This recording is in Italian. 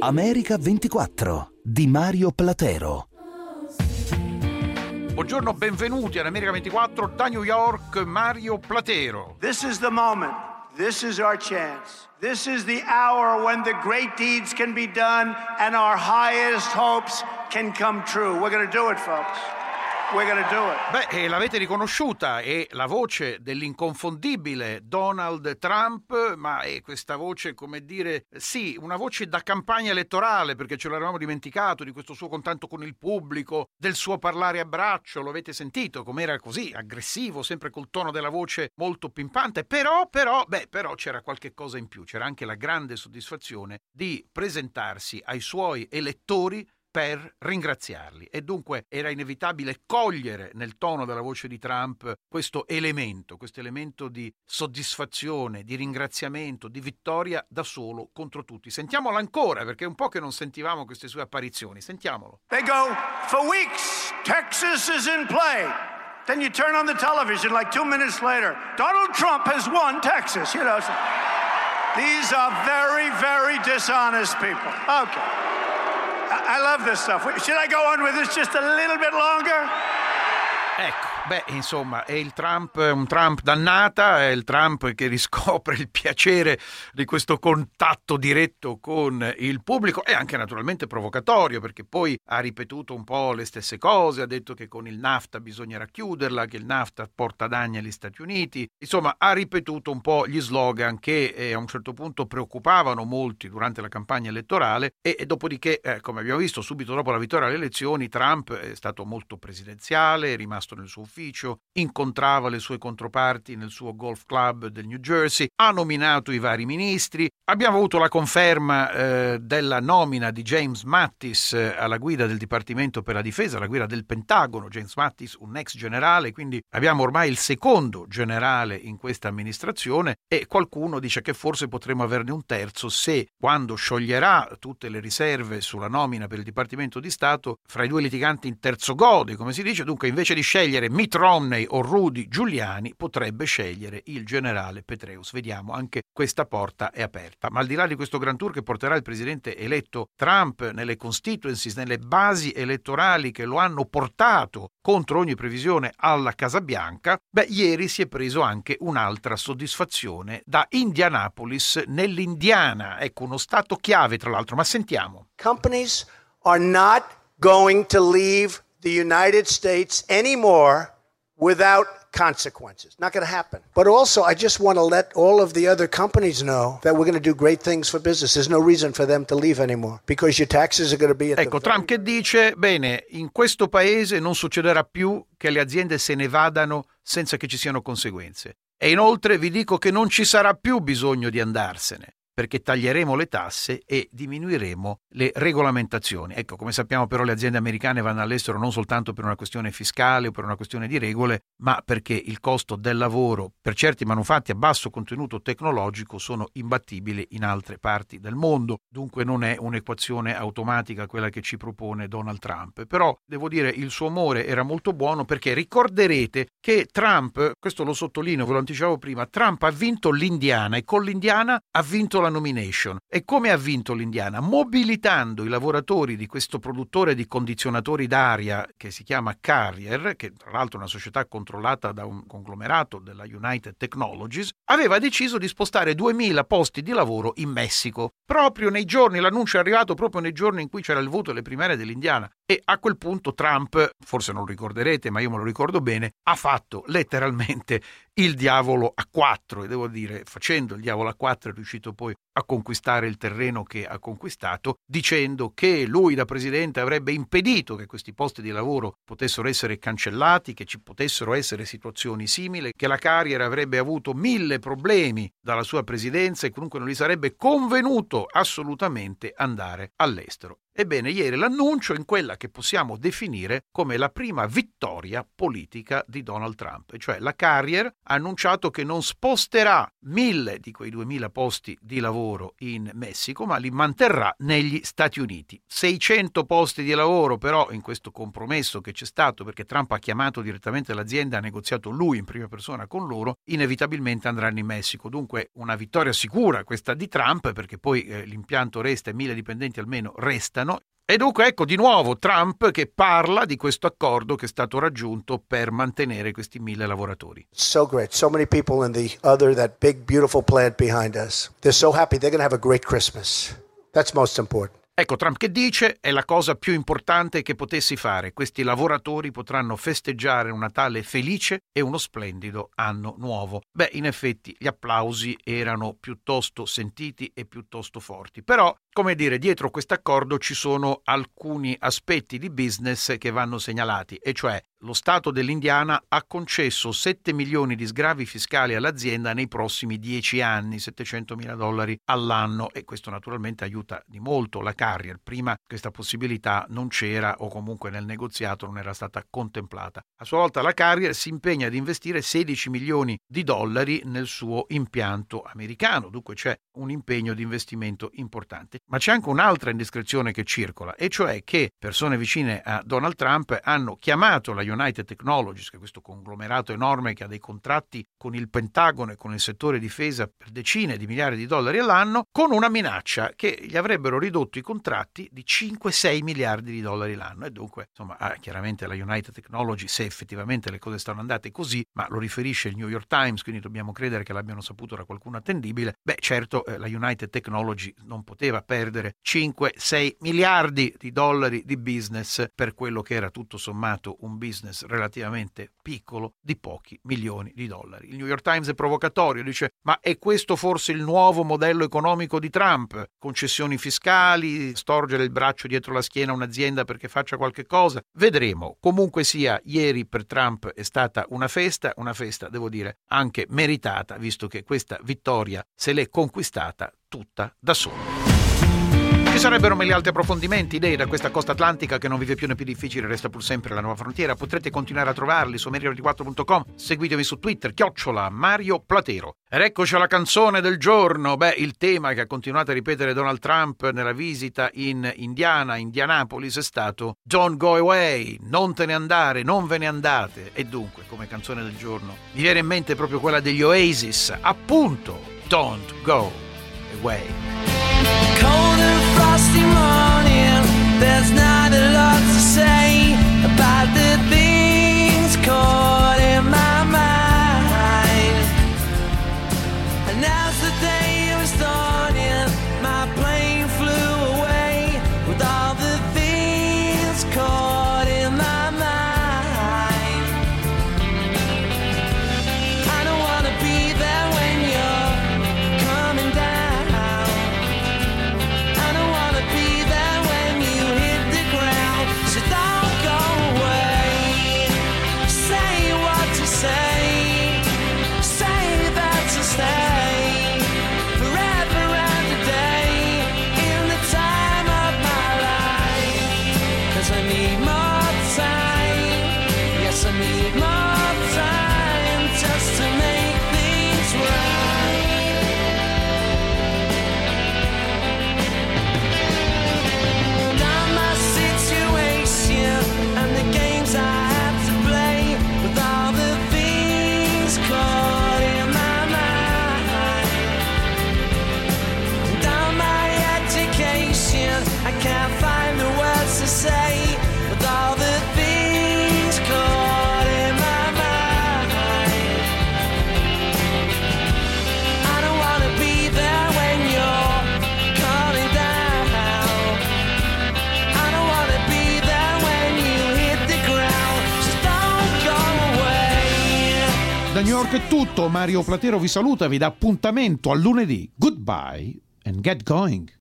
America 24 di Mario Platero. Buongiorno, benvenuti ad America 24 da New York, Mario Platero. This is the moment. This is our chance. This is the hour when the great deeds can be done and our highest hopes can come true. We're going to do it, folks. We're going to do it. Beh, l'avete riconosciuta, è la voce dell'inconfondibile Donald Trump, ma è questa voce, come dire, sì, una voce da campagna elettorale, perché ce l'eravamo dimenticato di questo suo contatto con il pubblico, del suo parlare a braccio, lo avete sentito, com'era così, aggressivo, sempre col tono della voce molto pimpante, però c'era qualche cosa in più, c'era anche la grande soddisfazione di presentarsi ai suoi elettori per ringraziarli, e dunque era inevitabile cogliere nel tono della voce di Trump questo elemento di soddisfazione, di ringraziamento, di vittoria da solo contro tutti. Sentiamolo ancora, perché è un po' che non sentivamo queste sue apparizioni. Sentiamolo. They go, for weeks, Texas is in play. Then you turn on the television like 2 minutes later, Donald Trump has won Texas, you know. These are very, very dishonest people. Okay. I love this stuff. Should I go on with this just a little bit longer? Ecco, insomma, è un Trump dannata, è il Trump che riscopre il piacere di questo contatto diretto con il pubblico, e anche naturalmente provocatorio, perché poi ha ripetuto un po' le stesse cose, ha detto che con il NAFTA bisognerà chiuderla, che il NAFTA porta danni agli Stati Uniti, insomma ha ripetuto un po' gli slogan che a un certo punto preoccupavano molti durante la campagna elettorale, e dopodiché, come abbiamo visto, subito dopo la vittoria alle elezioni, Trump è stato molto presidenziale, è rimasto nel suo ufficio, incontrava le sue controparti nel suo golf club del New Jersey, ha nominato i vari ministri, abbiamo avuto la conferma della nomina di James Mattis alla guida del Dipartimento per la Difesa, alla guida del Pentagono. James Mattis, un ex generale, quindi abbiamo ormai il secondo generale in questa amministrazione, e qualcuno dice che forse potremo averne un terzo se, quando scioglierà tutte le riserve sulla nomina per il Dipartimento di Stato, fra i due litiganti in terzo gode, come si dice, dunque invece di scegliere Mitt Romney o Rudy Giuliani potrebbe scegliere il generale Petraeus. Vediamo, anche questa porta è aperta. Ma al di là di questo grand tour che porterà il presidente eletto Trump nelle constituencies, nelle basi elettorali che lo hanno portato contro ogni previsione alla Casa Bianca, ieri si è preso anche un'altra soddisfazione da Indianapolis, nell'Indiana. Ecco, uno stato chiave tra l'altro, ma sentiamo. Companies are not going to leave the United States anymore without consequences. Not going to happen. But also, I just want to let all of the other companies know that we're going to do great things for business. There's no reason for them to leave anymore because your taxes are going to be at Ecco, Trump che dice, bene, in questo paese non succederà più che le aziende se ne vadano senza che ci siano conseguenze. E inoltre vi dico che non ci sarà più bisogno di andarsene, perché taglieremo le tasse e diminuiremo le regolamentazioni. Ecco, come sappiamo però le aziende americane vanno all'estero non soltanto per una questione fiscale o per una questione di regole, ma perché il costo del lavoro per certi manufatti a basso contenuto tecnologico sono imbattibili in altre parti del mondo. Dunque non è un'equazione automatica quella che ci propone Donald Trump. Però devo dire il suo umore era molto buono, perché ricorderete che Trump, questo lo sottolineo, ve lo anticipavo prima, Trump ha vinto l'Indiana e con l'Indiana ha vinto la nomination. E come ha vinto l'Indiana? Mobilitando i lavoratori di questo produttore di condizionatori d'aria che si chiama Carrier, che tra l'altro è una società controllata da un conglomerato della United Technologies, aveva deciso di spostare 2000 posti di lavoro in Messico. Proprio nei giorni, l'annuncio è arrivato proprio nei giorni in cui c'era il voto alle primarie dell'Indiana. E a quel punto Trump, forse non lo ricorderete, ma io me lo ricordo bene, ha fatto letteralmente il diavolo a 4, e devo dire, facendo il diavolo a 4 è riuscito poi a conquistare il terreno che ha conquistato, dicendo che lui da presidente avrebbe impedito che questi posti di lavoro potessero essere cancellati, che ci potessero essere situazioni simili, che la Carrier avrebbe avuto 1000 problemi dalla sua presidenza e comunque non gli sarebbe convenuto assolutamente andare all'estero. Ebbene, ieri l'annuncio in quella che possiamo definire come la prima vittoria politica di Donald Trump, cioè la Carrier ha annunciato che non sposterà 1000 di quei 2000 posti di lavoro lavoro in Messico, ma li manterrà negli Stati Uniti. 600 posti di lavoro però in questo compromesso che c'è stato, perché Trump ha chiamato direttamente l'azienda, ha negoziato lui in prima persona con loro, inevitabilmente andranno in Messico. Dunque una vittoria sicura questa di Trump, perché poi l'impianto resta e 1000 dipendenti almeno restano. E dunque ecco di nuovo Trump che parla di questo accordo che è stato raggiunto per mantenere questi 1000 lavoratori. So great. So many people in that big, beautiful plant behind us. They're so happy. They're going to have a great Christmas. That's most important. Ecco Trump che dice è la cosa più importante che potessi fare. Questi lavoratori potranno festeggiare un Natale felice e uno splendido anno nuovo. Beh, in effetti gli applausi erano piuttosto sentiti e piuttosto forti. Però, come dire, dietro questo accordo ci sono alcuni aspetti di business che vanno segnalati, e cioè lo Stato dell'Indiana ha concesso 7 milioni di sgravi fiscali all'azienda nei prossimi 10 anni, $700.000 all'anno, e questo naturalmente aiuta di molto la Carrier. Prima questa possibilità non c'era, o comunque nel negoziato non era stata contemplata. A sua volta la Carrier si impegna ad investire $16 milioni nel suo impianto americano, dunque c'è un impegno di investimento importante. Ma c'è anche un'altra indiscrezione che circola, e cioè che persone vicine a Donald Trump hanno chiamato la United Technologies, che è questo conglomerato enorme che ha dei contratti con il Pentagono e con il settore difesa per decine di miliardi di dollari all'anno, con una minaccia che gli avrebbero ridotto i contratti di 5-6 miliardi di dollari l'anno. E dunque, insomma, chiaramente la United Technologies, se effettivamente le cose stanno andate così, ma lo riferisce il New York Times, quindi dobbiamo credere che l'abbiano saputo da qualcuno attendibile, beh certo la United Technologies non poteva perdere 5-6 miliardi di dollari di business per quello che era tutto sommato un business relativamente piccolo di pochi milioni di dollari. Il New York Times è provocatorio, dice: ma è questo forse il nuovo modello economico di Trump? Concessioni fiscali, storgere il braccio dietro la schiena a un'azienda perché faccia qualche cosa? Vedremo. Comunque sia, ieri per Trump è stata una festa devo dire anche meritata, visto che questa vittoria se l'è conquistata tutta da solo. Ci sarebbero mille altri approfondimenti, idee da questa costa atlantica che non vive più né più difficile, resta pur sempre la nuova frontiera. Potrete continuare a trovarli su Mario24.com, seguitemi su Twitter, @Mario Platero. Ed eccoci alla canzone del giorno. Beh, il tema che ha continuato a ripetere Donald Trump nella visita in Indianapolis, è stato Don't Go Away, non te ne andare, non ve ne andate. E dunque, come canzone del giorno, mi viene in mente proprio quella degli Oasis, appunto, Don't Go Away. Cold and frosty morning, there's not a lot to say about the things caught in my mind. And as the day was dawning, my plane flew away with all the things caught in my mind. I don't wanna be there when you're coming down. Da New York è tutto, Mario Platero vi saluta, vi dà appuntamento a lunedì. Goodbye and get going.